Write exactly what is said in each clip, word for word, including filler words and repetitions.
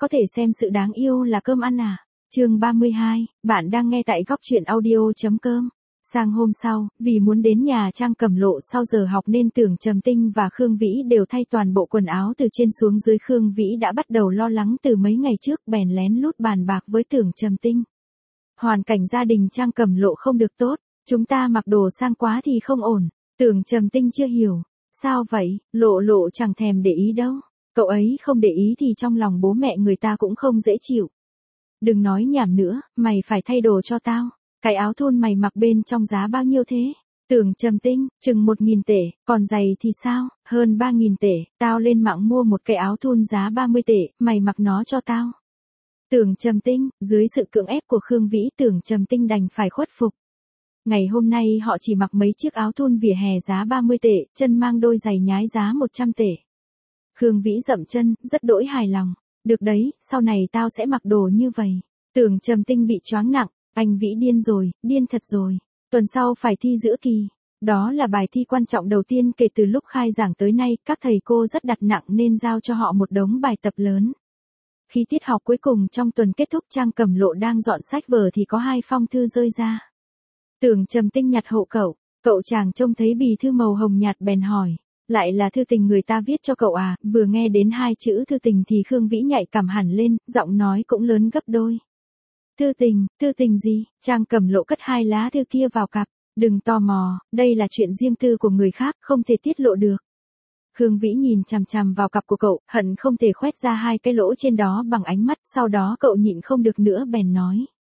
có thể xem sự đáng yêu là cơm ăn à. Chương ba mươi hai, bạn đang nghe tại góc truyện audio.com. Sang hôm sau, vì muốn đến nhà Trang Cẩm Lộ sau giờ học nên Tưởng Trầm Tinh và Khương Vĩ đều thay toàn bộ quần áo từ trên xuống dưới. Khương Vĩ đã bắt đầu lo lắng từ mấy ngày trước, bèn lén lút bàn bạc với Tưởng Trầm Tinh. Hoàn cảnh gia đình Trang Cẩm Lộ không được tốt, chúng ta mặc đồ sang quá thì không ổn. Tưởng Trầm Tinh chưa hiểu. Sao vậy? Lộ Lộ chẳng thèm để ý đâu. Cậu ấy không để ý thì trong lòng bố mẹ người ta cũng không dễ chịu. Đừng nói nhảm nữa, mày phải thay đồ cho tao. Cái áo thun mày mặc bên trong giá bao nhiêu thế? Tưởng Trầm Tinh, chừng một nghìn tệ, còn giày thì sao? Hơn ba nghìn tệ, tao lên mạng mua một cái áo thun giá ba mươi tệ, mày mặc nó cho tao. Tưởng Trầm Tinh, dưới sự cưỡng ép của Khương Vĩ, Tưởng Trầm Tinh đành phải khuất phục. Ngày hôm nay họ chỉ mặc mấy chiếc áo thun vỉa hè giá ba mươi tệ, chân mang đôi giày nhái giá một trăm tệ. Khương Vĩ dậm chân, rất đỗi hài lòng. Được đấy, sau này tao sẽ mặc đồ như vậy. Tưởng Trầm Tinh bị choáng nặng, anh Vĩ điên rồi, điên thật rồi. Tuần sau phải thi giữa kỳ. Đó là bài thi quan trọng đầu tiên kể từ lúc khai giảng tới nay, các thầy cô rất đặt nặng nên giao cho họ một đống bài tập lớn. Khi tiết học cuối cùng trong tuần kết thúc, Trang Cẩm Lộ đang dọn sách vở thì có hai phong thư rơi ra. Tưởng Trầm Tinh nhặt hộ cậu, cậu chàng trông thấy bì thư màu hồng nhạt bèn hỏi. Lại là thư tình người ta viết cho cậu à? Vừa nghe đến hai chữ thư tình thì Khương Vĩ nhạy cảm hẳn lên, giọng nói cũng lớn gấp đôi. Thư tình, thư tình gì? Trang Cẩm Lộ cất hai lá thư kia vào cặp. Đừng tò mò, đây là chuyện riêng tư của người khác, không thể tiết lộ được. Khương Vĩ nhìn chằm chằm vào cặp của cậu, hận không thể khoét ra hai cái lỗ trên đó bằng ánh mắt, sau đó cậu nhịn không được nữa bèn nói.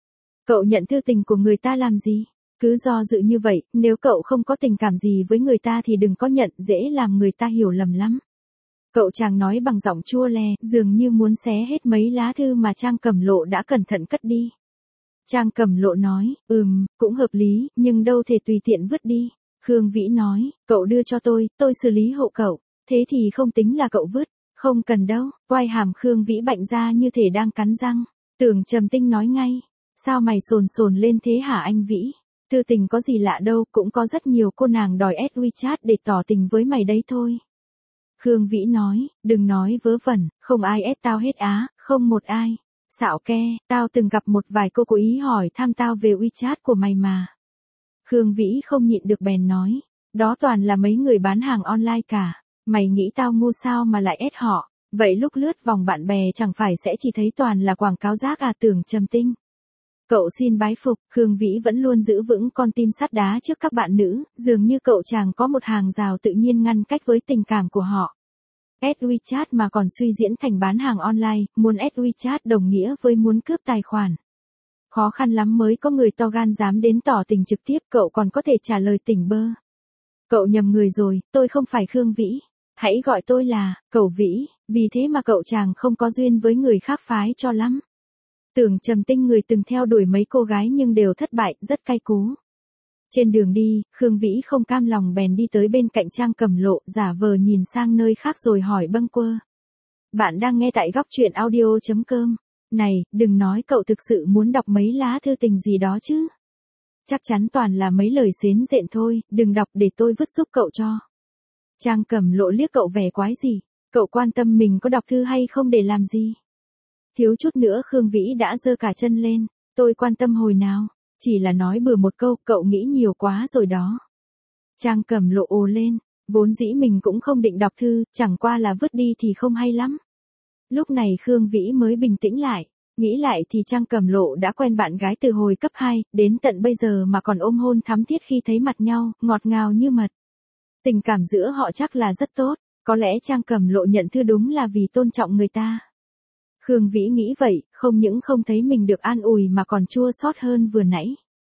Cậu nhận thư tình của người ta làm gì? Cứ do dự như vậy, nếu cậu không có tình cảm gì với người ta thì đừng có nhận, dễ làm người ta hiểu lầm lắm. Cậu chàng nói bằng giọng chua lè, dường như muốn xé hết mấy lá thư mà Trang Cẩm Lộ đã cẩn thận cất đi. Trang Cẩm Lộ nói, ừm, cũng hợp lý, nhưng đâu thể tùy tiện vứt đi. Khương Vĩ nói, cậu đưa cho tôi, tôi xử lý hộ cậu, thế thì không tính là cậu vứt, không cần đâu. Quai hàm Khương Vĩ bạnh ra như thể đang cắn răng. Tưởng Trầm Tinh nói ngay, sao mày sồn sồn lên thế hả anh Vĩ? Thư tình có gì lạ đâu, cũng có rất nhiều cô nàng đòi add WeChat để tỏ tình với mày đấy thôi. Khương Vĩ nói, đừng nói vớ vẩn, không ai add tao hết á, không một ai. Xạo ke, tao từng gặp một vài cô cố ý hỏi thăm tao về WeChat của mày mà. Khương Vĩ không nhịn được bèn nói, đó toàn là mấy người bán hàng online cả, mày nghĩ tao ngu sao mà lại add họ, vậy lúc lướt vòng bạn bè chẳng phải sẽ chỉ thấy toàn là quảng cáo rác à? Tưởng Trầm Tinh. Cậu xin bái phục, Khương Vĩ vẫn luôn giữ vững con tim sắt đá trước các bạn nữ, dường như cậu chàng có một hàng rào tự nhiên ngăn cách với tình cảm của họ. Add WeChat mà còn suy diễn thành bán hàng online, muốn add WeChat đồng nghĩa với muốn cướp tài khoản. Khó khăn lắm mới có người to gan dám đến tỏ tình trực tiếp, cậu còn có thể trả lời tỉnh bơ. Cậu nhầm người rồi, tôi không phải Khương Vĩ. Hãy gọi tôi là, cậu Vĩ, vì thế mà cậu chàng không có duyên với người khác phái cho lắm. Tưởng Trầm Tinh người từng theo đuổi mấy cô gái nhưng đều thất bại, rất cay cú. Trên đường đi, Khương Vĩ không cam lòng bèn đi tới bên cạnh Trang Cẩm Lộ, giả vờ nhìn sang nơi khác rồi hỏi bâng quơ. Bạn đang nghe tại góc truyện audio.com. Này, đừng nói cậu thực sự muốn đọc mấy lá thư tình gì đó chứ. Chắc chắn toàn là mấy lời xến rện thôi, đừng đọc để tôi vứt giúp cậu cho. Trang Cẩm Lộ liếc cậu vẻ quái gì, cậu quan tâm mình có đọc thư hay không để làm gì. Thiếu chút nữa Khương Vĩ đã giơ cả chân lên, tôi quan tâm hồi nào, chỉ là nói bừa một câu, cậu nghĩ nhiều quá rồi đó. Trang Cẩm Lộ ồ lên, vốn dĩ mình cũng không định đọc thư, chẳng qua là vứt đi thì không hay lắm. Lúc này Khương Vĩ mới bình tĩnh lại, nghĩ lại thì Trang Cẩm Lộ đã quen bạn gái từ hồi cấp hai, đến tận bây giờ mà còn ôm hôn thắm thiết khi thấy mặt nhau, ngọt ngào như mật. Tình cảm giữa họ chắc là rất tốt, có lẽ Trang Cẩm Lộ nhận thư đúng là vì tôn trọng người ta. Khương Vĩ nghĩ vậy, không những không thấy mình được an ủi mà còn chua xót hơn vừa nãy.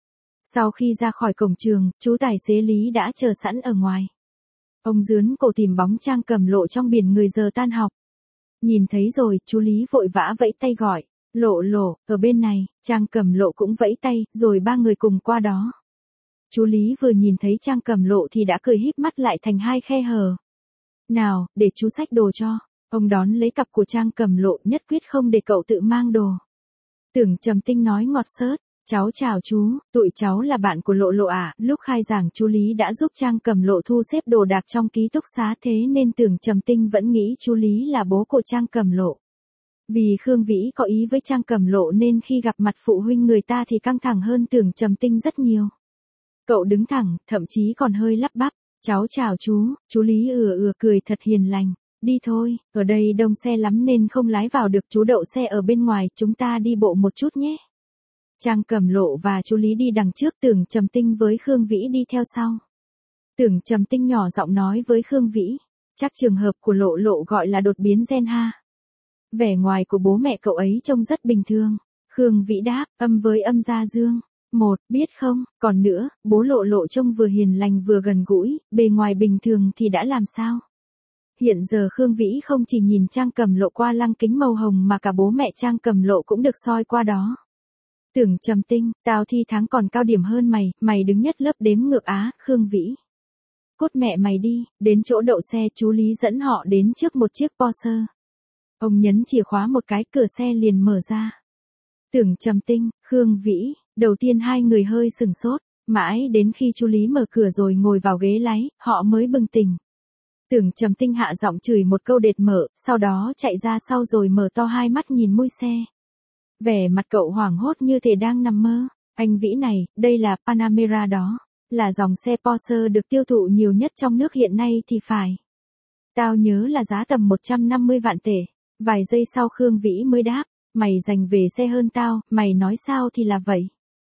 Sau khi ra khỏi cổng trường, chú tài xế Lý đã chờ sẵn ở ngoài. Ông dướn cổ tìm bóng Trang Cẩm Lộ trong biển người giờ tan học. Nhìn thấy rồi, chú Lý vội vã vẫy tay gọi, Lộ Lộ, ở bên này. Trang Cẩm Lộ cũng vẫy tay, rồi ba người cùng qua đó. Chú Lý vừa nhìn thấy Trang Cẩm Lộ thì đã cười híp mắt lại thành hai khe hở. Nào, để chú xách đồ cho. Ông đón lấy cặp của Trang Cẩm Lộ, nhất quyết không để cậu tự mang đồ. Tưởng Trầm Tinh nói ngọt xớt, cháu chào chú, tụi cháu là bạn của Lộ Lộ à. Lúc khai giảng chú Lý đã giúp Trang Cẩm Lộ thu xếp đồ đạc trong ký túc xá, thế nên Tưởng Trầm Tinh vẫn nghĩ chú Lý là bố của Trang Cẩm Lộ. Vì Khương Vĩ có ý với Trang Cẩm Lộ nên khi gặp mặt phụ huynh người ta thì căng thẳng hơn Tưởng Trầm Tinh rất nhiều. Cậu đứng thẳng, thậm chí còn hơi lắp bắp. Cháu chào chú, chú Lý ừa ừa cười thật hiền lành. Đi thôi, ở đây đông xe lắm nên không lái vào được, chú đậu xe ở bên ngoài, chúng ta đi bộ một chút nhé. Trang Cẩm Lộ và chú Lý đi đằng trước, Tưởng Trầm Tinh với Khương Vĩ đi theo sau. Tưởng Trầm Tinh nhỏ giọng nói với Khương Vĩ, chắc trường hợp của Lộ Lộ gọi là đột biến gen ha. Vẻ ngoài của bố mẹ cậu ấy trông rất bình thường. Khương Vĩ đáp, âm với âm gia dương. Một, biết không, còn nữa, bố Lộ Lộ trông vừa hiền lành vừa gần gũi, bề ngoài bình thường thì đã làm sao? Hiện giờ Khương Vĩ không chỉ nhìn Trang Cẩm Lộ qua lăng kính màu hồng mà cả bố mẹ Trang Cẩm Lộ cũng được soi qua đó. Tưởng Trầm Tinh, tao thi tháng còn cao điểm hơn mày, mày đứng nhất lớp đếm ngược á, Khương Vĩ. Cốt mẹ mày đi, đến chỗ đậu xe chú Lý dẫn họ đến trước một chiếc Porsche. Ông nhấn chìa khóa một cái, cửa xe liền mở ra. Tưởng Trầm Tinh, Khương Vĩ, đầu tiên hai người hơi sừng sốt, mãi đến khi chú Lý mở cửa rồi ngồi vào ghế lái, họ mới bừng tỉnh. Tưởng Trầm Tinh hạ giọng chửi một câu đệt mở, sau đó chạy ra sau rồi mở to hai mắt nhìn mui xe. Vẻ mặt cậu hoảng hốt như thể đang nằm mơ. Anh Vĩ này, đây là Panamera đó, là dòng xe Porsche được tiêu thụ nhiều nhất trong nước hiện nay thì phải. Tao nhớ là giá tầm một trăm năm mươi vạn tệ. Vài giây sau Khương Vĩ mới đáp, mày giành về xe hơn tao, mày nói sao thì là vậy.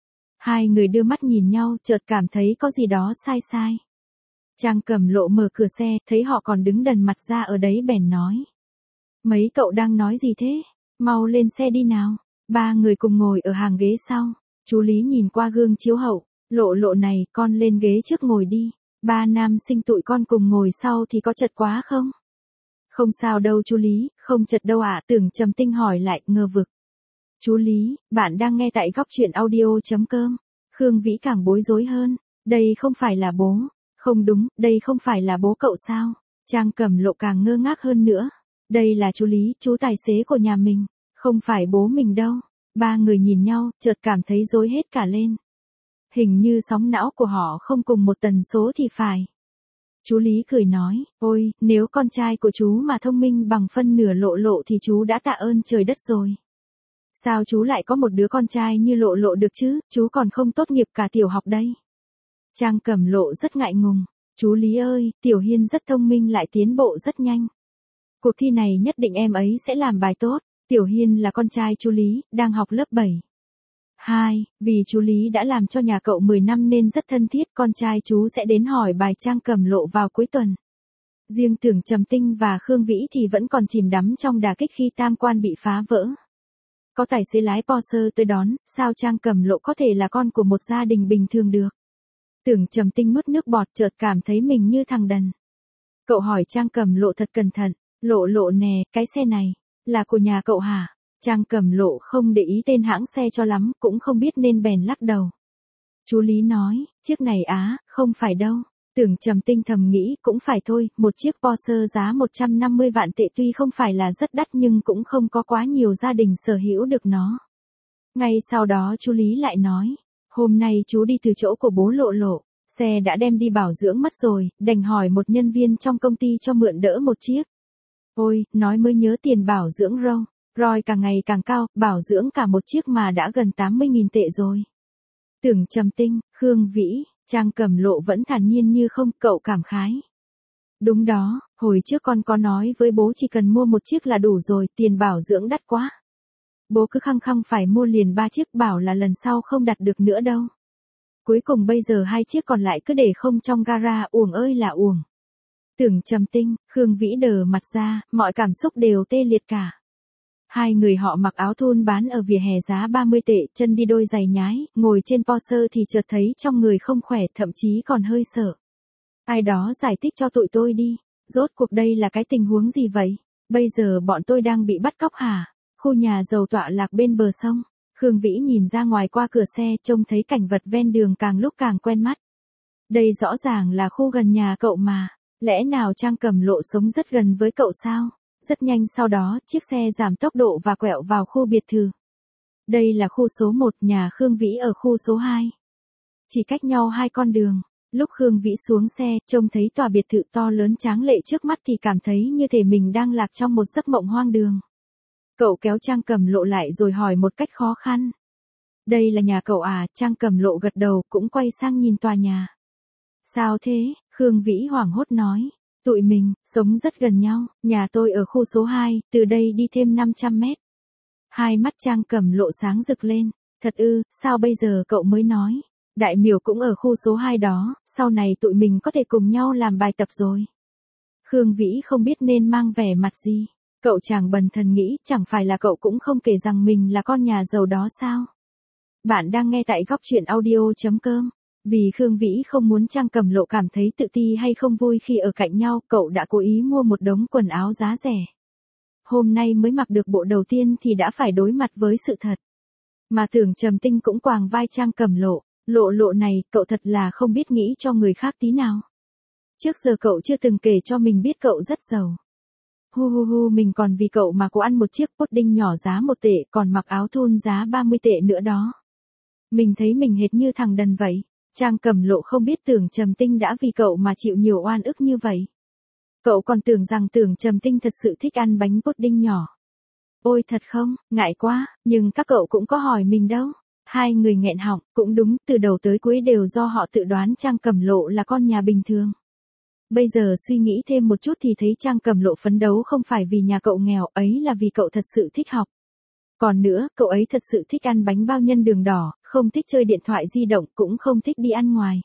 Hai người đưa mắt nhìn nhau, chợt cảm thấy có gì đó sai sai. Trang Cẩm Lộ mở cửa xe, thấy họ còn đứng đần mặt ra ở đấy bèn nói. Mấy cậu đang nói gì thế? Mau lên xe đi nào. Ba người cùng ngồi ở hàng ghế sau. Chú Lý nhìn qua gương chiếu hậu, Lộ Lộ này, con lên ghế trước ngồi đi. Ba nam sinh tụi con cùng ngồi sau thì có chật quá không? Không sao đâu chú Lý, không chật đâu ạ. À? Tưởng Trầm Tinh hỏi lại, ngờ vực. Chú Lý, bạn đang nghe tại góc truyện audio.com. Khương Vĩ càng bối rối hơn. Đây không phải là bố. Không đúng, đây không phải là bố cậu sao? Trang Cẩm Lộ càng ngơ ngác hơn nữa. Đây là chú Lý, chú tài xế của nhà mình. Không phải bố mình đâu. Ba người nhìn nhau, chợt cảm thấy rối hết cả lên. Hình như sóng não của họ không cùng một tần số thì phải. Chú Lý cười nói, ôi, nếu con trai của chú mà thông minh bằng phân nửa Lộ Lộ thì chú đã tạ ơn trời đất rồi. Sao chú lại có một đứa con trai như Lộ Lộ được chứ, chú còn không tốt nghiệp cả tiểu học đây. Trang Cẩm Lộ rất ngại ngùng, chú Lý ơi, Tiểu Hiên rất thông minh lại tiến bộ rất nhanh. Cuộc thi này nhất định em ấy sẽ làm bài tốt. Tiểu Hiên là con trai chú Lý, đang học lớp bảy. Hai, vì chú Lý đã làm cho nhà cậu mười năm nên rất thân thiết, con trai chú sẽ đến hỏi bài Trang Cẩm Lộ vào cuối tuần. Riêng Tưởng Trầm Tinh và Khương Vĩ thì vẫn còn chìm đắm trong đả kích khi tam quan bị phá vỡ. Có tài xế lái Porsche tới đón, sao Trang Cẩm Lộ có thể là con của một gia đình bình thường được. Tưởng Trầm Tinh nuốt nước bọt, chợt cảm thấy mình như thằng đần. Cậu hỏi Trang Cẩm Lộ thật cẩn thận, Lộ Lộ nè, cái xe này, là của nhà cậu hả? Trang Cẩm Lộ không để ý tên hãng xe cho lắm, cũng không biết nên bèn lắc đầu. Chú Lý nói, chiếc này á, không phải đâu. Tưởng Trầm Tinh thầm nghĩ, cũng phải thôi, một chiếc Porsche giá một trăm năm mươi vạn tệ tuy không phải là rất đắt nhưng cũng không có quá nhiều gia đình sở hữu được nó. Ngay sau đó chú Lý lại nói, hôm nay chú đi từ chỗ của bố Lộ Lộ, xe đã đem đi bảo dưỡng mất rồi, đành hỏi một nhân viên trong công ty cho mượn đỡ một chiếc. Ôi, nói mới nhớ tiền bảo dưỡng râu. Rồi càng ngày càng cao, bảo dưỡng cả một chiếc mà đã gần tám mươi nghìn tệ rồi. Tưởng Trầm Tinh, Khương Vĩ, Trang Cẩm Lộ vẫn thản nhiên như không, cậu cảm khái. Đúng đó, hồi trước con có nói với bố chỉ cần mua một chiếc là đủ rồi, tiền bảo dưỡng đắt quá. Bố cứ khăng khăng phải mua liền ba chiếc, bảo là lần sau không đặt được nữa đâu. Cuối cùng bây giờ hai chiếc còn lại cứ để không trong gara, uổng ơi là uổng. Tưởng Trầm Tinh, Khương Vĩ đờ mặt ra, mọi cảm xúc đều tê liệt cả. Hai người họ mặc áo thun bán ở vỉa hè giá ba mươi tệ, chân đi đôi giày nhái, ngồi trên Porsche thì chợt thấy trong người không khỏe, thậm chí còn hơi sợ. Ai đó giải thích cho tụi tôi đi, rốt cuộc đây là cái tình huống gì vậy? Bây giờ bọn tôi đang bị bắt cóc hả? Khu nhà giàu tọa lạc bên bờ sông. Khương Vĩ nhìn ra ngoài qua cửa xe, trông thấy cảnh vật ven đường càng lúc càng quen mắt. Đây rõ ràng là khu gần nhà cậu mà, lẽ nào Trang Cẩm Lộ sống rất gần với cậu sao? Rất nhanh sau đó, chiếc xe giảm tốc độ và quẹo vào khu biệt thự. Đây là khu số một, nhà Khương Vĩ ở khu số hai. Chỉ cách nhau hai con đường. Lúc Khương Vĩ xuống xe, trông thấy tòa biệt thự to lớn tráng lệ trước mắt thì cảm thấy như thể mình đang lạc trong một giấc mộng hoang đường. Cậu kéo Trang Cẩm Lộ lại rồi hỏi một cách khó khăn. Đây là nhà cậu à? Trang Cẩm Lộ gật đầu cũng quay sang nhìn tòa nhà. Sao thế? Khương Vĩ hoảng hốt nói. Tụi mình, sống rất gần nhau, nhà tôi ở khu số hai, từ đây đi thêm năm trăm mét. Hai mắt Trang Cẩm Lộ sáng rực lên. Thật ư, sao bây giờ cậu mới nói? Đại Miểu cũng ở khu số hai đó, sau này tụi mình có thể cùng nhau làm bài tập rồi. Khương Vĩ không biết nên mang vẻ mặt gì. Cậu chàng bần thần nghĩ chẳng phải là cậu cũng không kể rằng mình là con nhà giàu đó sao? Bạn đang nghe tại góc truyện audio.com. Vì Khương Vĩ không muốn Trang Cẩm Lộ cảm thấy tự ti hay không vui khi ở cạnh nhau, cậu đã cố ý mua một đống quần áo giá rẻ. Hôm nay mới mặc được bộ đầu tiên thì đã phải đối mặt với sự thật. Mà Tưởng Trầm Tinh cũng quàng vai Trang Cẩm Lộ. Lộ lộ này, cậu thật là không biết nghĩ cho người khác tí nào. Trước giờ cậu chưa từng kể cho mình biết cậu rất giàu. Hu hu hu, mình còn vì cậu mà cố ăn một chiếc pudding nhỏ giá một tệ, còn mặc áo thun giá ba mươi tệ nữa đó. Mình thấy mình hệt như thằng đần vậy. Trang Cẩm Lộ không biết Tưởng Trầm Tinh đã vì cậu mà chịu nhiều oan ức như vậy. Cậu còn tưởng rằng Tưởng Trầm Tinh thật sự thích ăn bánh pudding nhỏ. Ôi thật không, ngại quá, nhưng các cậu cũng có hỏi mình đâu. Hai người nghẹn họng, cũng đúng, từ đầu tới cuối đều do họ tự đoán Trang Cẩm Lộ là con nhà bình thường. Bây giờ suy nghĩ thêm một chút thì thấy Trang Cẩm Lộ phấn đấu không phải vì nhà cậu nghèo, ấy là vì cậu thật sự thích học. Còn nữa, cậu ấy thật sự thích ăn bánh bao nhân đường đỏ, không thích chơi điện thoại di động, cũng không thích đi ăn ngoài.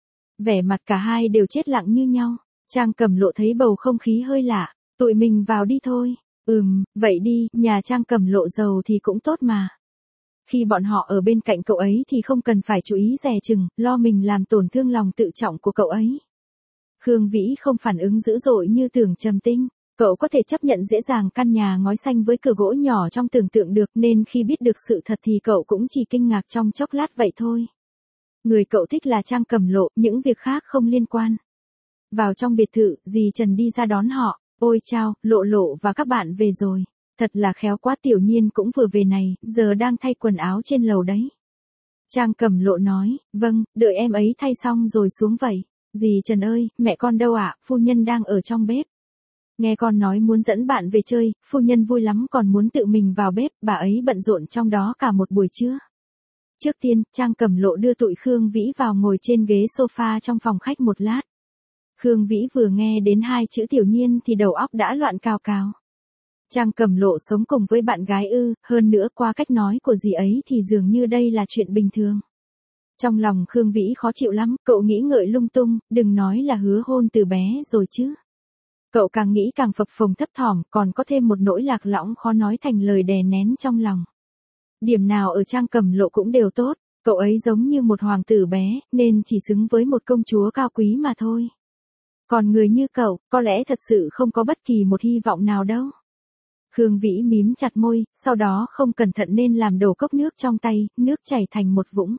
Vẻ mặt cả hai đều chết lặng như nhau. Trang Cẩm Lộ thấy bầu không khí hơi lạ. Tụi mình vào đi thôi. Ừm, vậy đi, nhà Trang Cẩm Lộ giàu thì cũng tốt mà. Khi bọn họ ở bên cạnh cậu ấy thì không cần phải chú ý dè chừng, lo mình làm tổn thương lòng tự trọng của cậu ấy. Khương Vĩ không phản ứng dữ dội như Tưởng Trầm Tinh. Cậu có thể chấp nhận dễ dàng căn nhà ngói xanh với cửa gỗ nhỏ trong tưởng tượng được, nên khi biết được sự thật thì cậu cũng chỉ kinh ngạc trong chốc lát vậy thôi. Người cậu thích là Trang Cẩm Lộ, những việc khác không liên quan. Vào trong biệt thự, dì Trần đi ra đón họ. Ôi chao, Lộ Lộ và các bạn về rồi. Thật là khéo quá, Tiểu Nhiên cũng vừa về này, giờ đang thay quần áo trên lầu đấy. Trang Cẩm Lộ nói, vâng, đợi em ấy thay xong rồi xuống vậy. Dì Trần ơi, mẹ con đâu ạ? Phu nhân đang ở trong bếp. Nghe con nói muốn dẫn bạn về chơi, phu nhân vui lắm còn muốn tự mình vào bếp, bà ấy bận rộn trong đó cả một buổi trưa. Trước tiên, Trang Cẩm Lộ đưa tụi Khương Vĩ vào ngồi trên ghế sofa trong phòng khách một lát. Khương Vĩ vừa nghe đến hai chữ Tiểu Nhiên thì đầu óc đã loạn cào cào. Trang Cẩm Lộ sống cùng với bạn gái ư, hơn nữa qua cách nói của dì ấy thì dường như đây là chuyện bình thường. Trong lòng Khương Vĩ khó chịu lắm, cậu nghĩ ngợi lung tung, đừng nói là hứa hôn từ bé rồi chứ. Cậu càng nghĩ càng phập phồng thấp thỏm, còn có thêm một nỗi lạc lõng khó nói thành lời đè nén trong lòng. Điểm nào ở Trang Cẩm Lộ cũng đều tốt, cậu ấy giống như một hoàng tử bé, nên chỉ xứng với một công chúa cao quý mà thôi. Còn người như cậu, có lẽ thật sự không có bất kỳ một hy vọng nào đâu. Khương Vĩ mím chặt môi, sau đó không cẩn thận nên làm đổ cốc nước trong tay, nước chảy thành một vũng.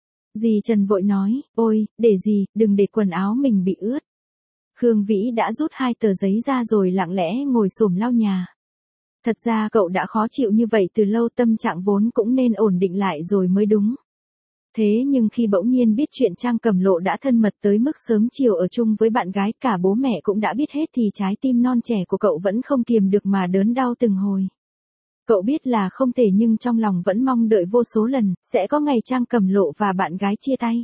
Dì Trần vội nói, ôi, để gì, đừng để quần áo mình bị ướt. Khương Vĩ đã rút hai tờ giấy ra rồi lặng lẽ ngồi xổm lau nhà. Thật ra cậu đã khó chịu như vậy từ lâu, tâm trạng vốn cũng nên ổn định lại rồi mới đúng. Thế nhưng khi bỗng nhiên biết chuyện Trang Cẩm Lộ đã thân mật tới mức sớm chiều ở chung với bạn gái, cả bố mẹ cũng đã biết hết thì trái tim non trẻ của cậu vẫn không kiềm được mà đớn đau từng hồi. Cậu biết là không thể nhưng trong lòng vẫn mong đợi vô số lần, sẽ có ngày Trang Cẩm Lộ và bạn gái chia tay.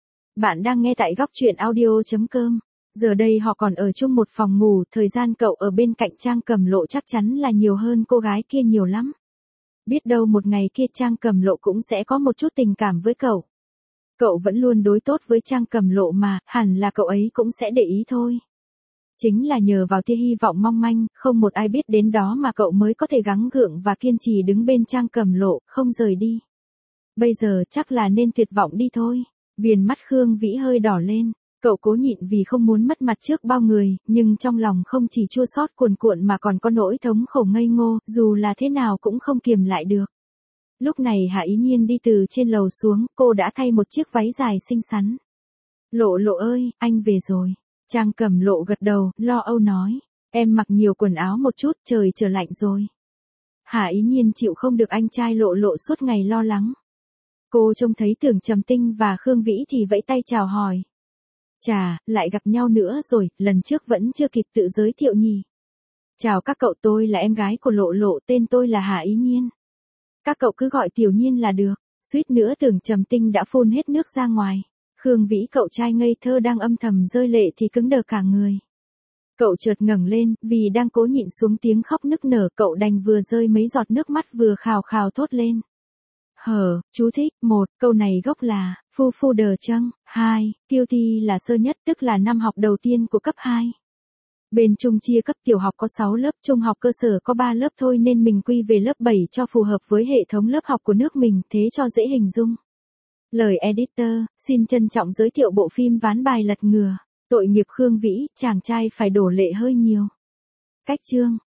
Bạn đang nghe tại góc truyện audio.com. Giờ đây họ còn ở chung một phòng ngủ, thời gian cậu ở bên cạnh Trang Cẩm Lộ chắc chắn là nhiều hơn cô gái kia nhiều lắm. Biết đâu một ngày kia Trang Cẩm Lộ cũng sẽ có một chút tình cảm với cậu. Cậu vẫn luôn đối tốt với Trang Cẩm Lộ mà, hẳn là cậu ấy cũng sẽ để ý thôi. Chính là nhờ vào tia hy vọng mong manh, không một ai biết đến đó mà cậu mới có thể gắng gượng và kiên trì đứng bên Trang Cẩm Lộ, không rời đi. Bây giờ chắc là nên tuyệt vọng đi thôi. Viền mắt Khương Vĩ hơi đỏ lên. Cậu cố nhịn vì không muốn mất mặt trước bao người, nhưng trong lòng không chỉ chua xót cuồn cuộn mà còn có nỗi thống khổ ngây ngô, dù là thế nào cũng không kiềm lại được. Lúc này Hạ Ý Nhiên đi từ trên lầu xuống, cô đã thay một chiếc váy dài xinh xắn. Lộ Lộ ơi, anh về rồi. Trang Cẩm Lộ gật đầu, lo âu nói. Em mặc nhiều quần áo một chút, trời trở lạnh rồi. Hạ Ý Nhiên chịu không được anh trai Lộ Lộ suốt ngày lo lắng. Cô trông thấy Tưởng Trầm Tinh và Khương Vĩ thì vẫy tay chào hỏi. Chà, lại gặp nhau nữa rồi, lần trước vẫn chưa kịp tự giới thiệu nhỉ. Chào các cậu, tôi là em gái của Lộ Lộ, tên tôi là Hà Ý Nhiên. Các cậu cứ gọi Tiểu Nhiên là được. Suýt nữa tưởng Trầm Tinh đã phun hết nước ra ngoài. Khương Vĩ cậu trai ngây thơ đang âm thầm rơi lệ thì cứng đờ cả người. Cậu chợt ngẩng lên, vì đang cố nhịn xuống tiếng khóc nức nở, cậu đành vừa rơi mấy giọt nước mắt vừa khào khào thốt lên. Hở, chú thích, một, câu này gốc là, phu phu đờ chăng, hai, kiêu thi là sơ nhất tức là năm học đầu tiên của cấp hai. Bên Trung chia cấp tiểu học có sáu lớp, trung học cơ sở có ba lớp thôi nên mình quy về lớp bảy cho phù hợp với hệ thống lớp học của nước mình, thế cho dễ hình dung. Lời editor, xin trân trọng giới thiệu bộ phim Ván bài lật ngửa, tội nghiệp Khương Vĩ, chàng trai phải đổ lệ hơi nhiều. Cách chương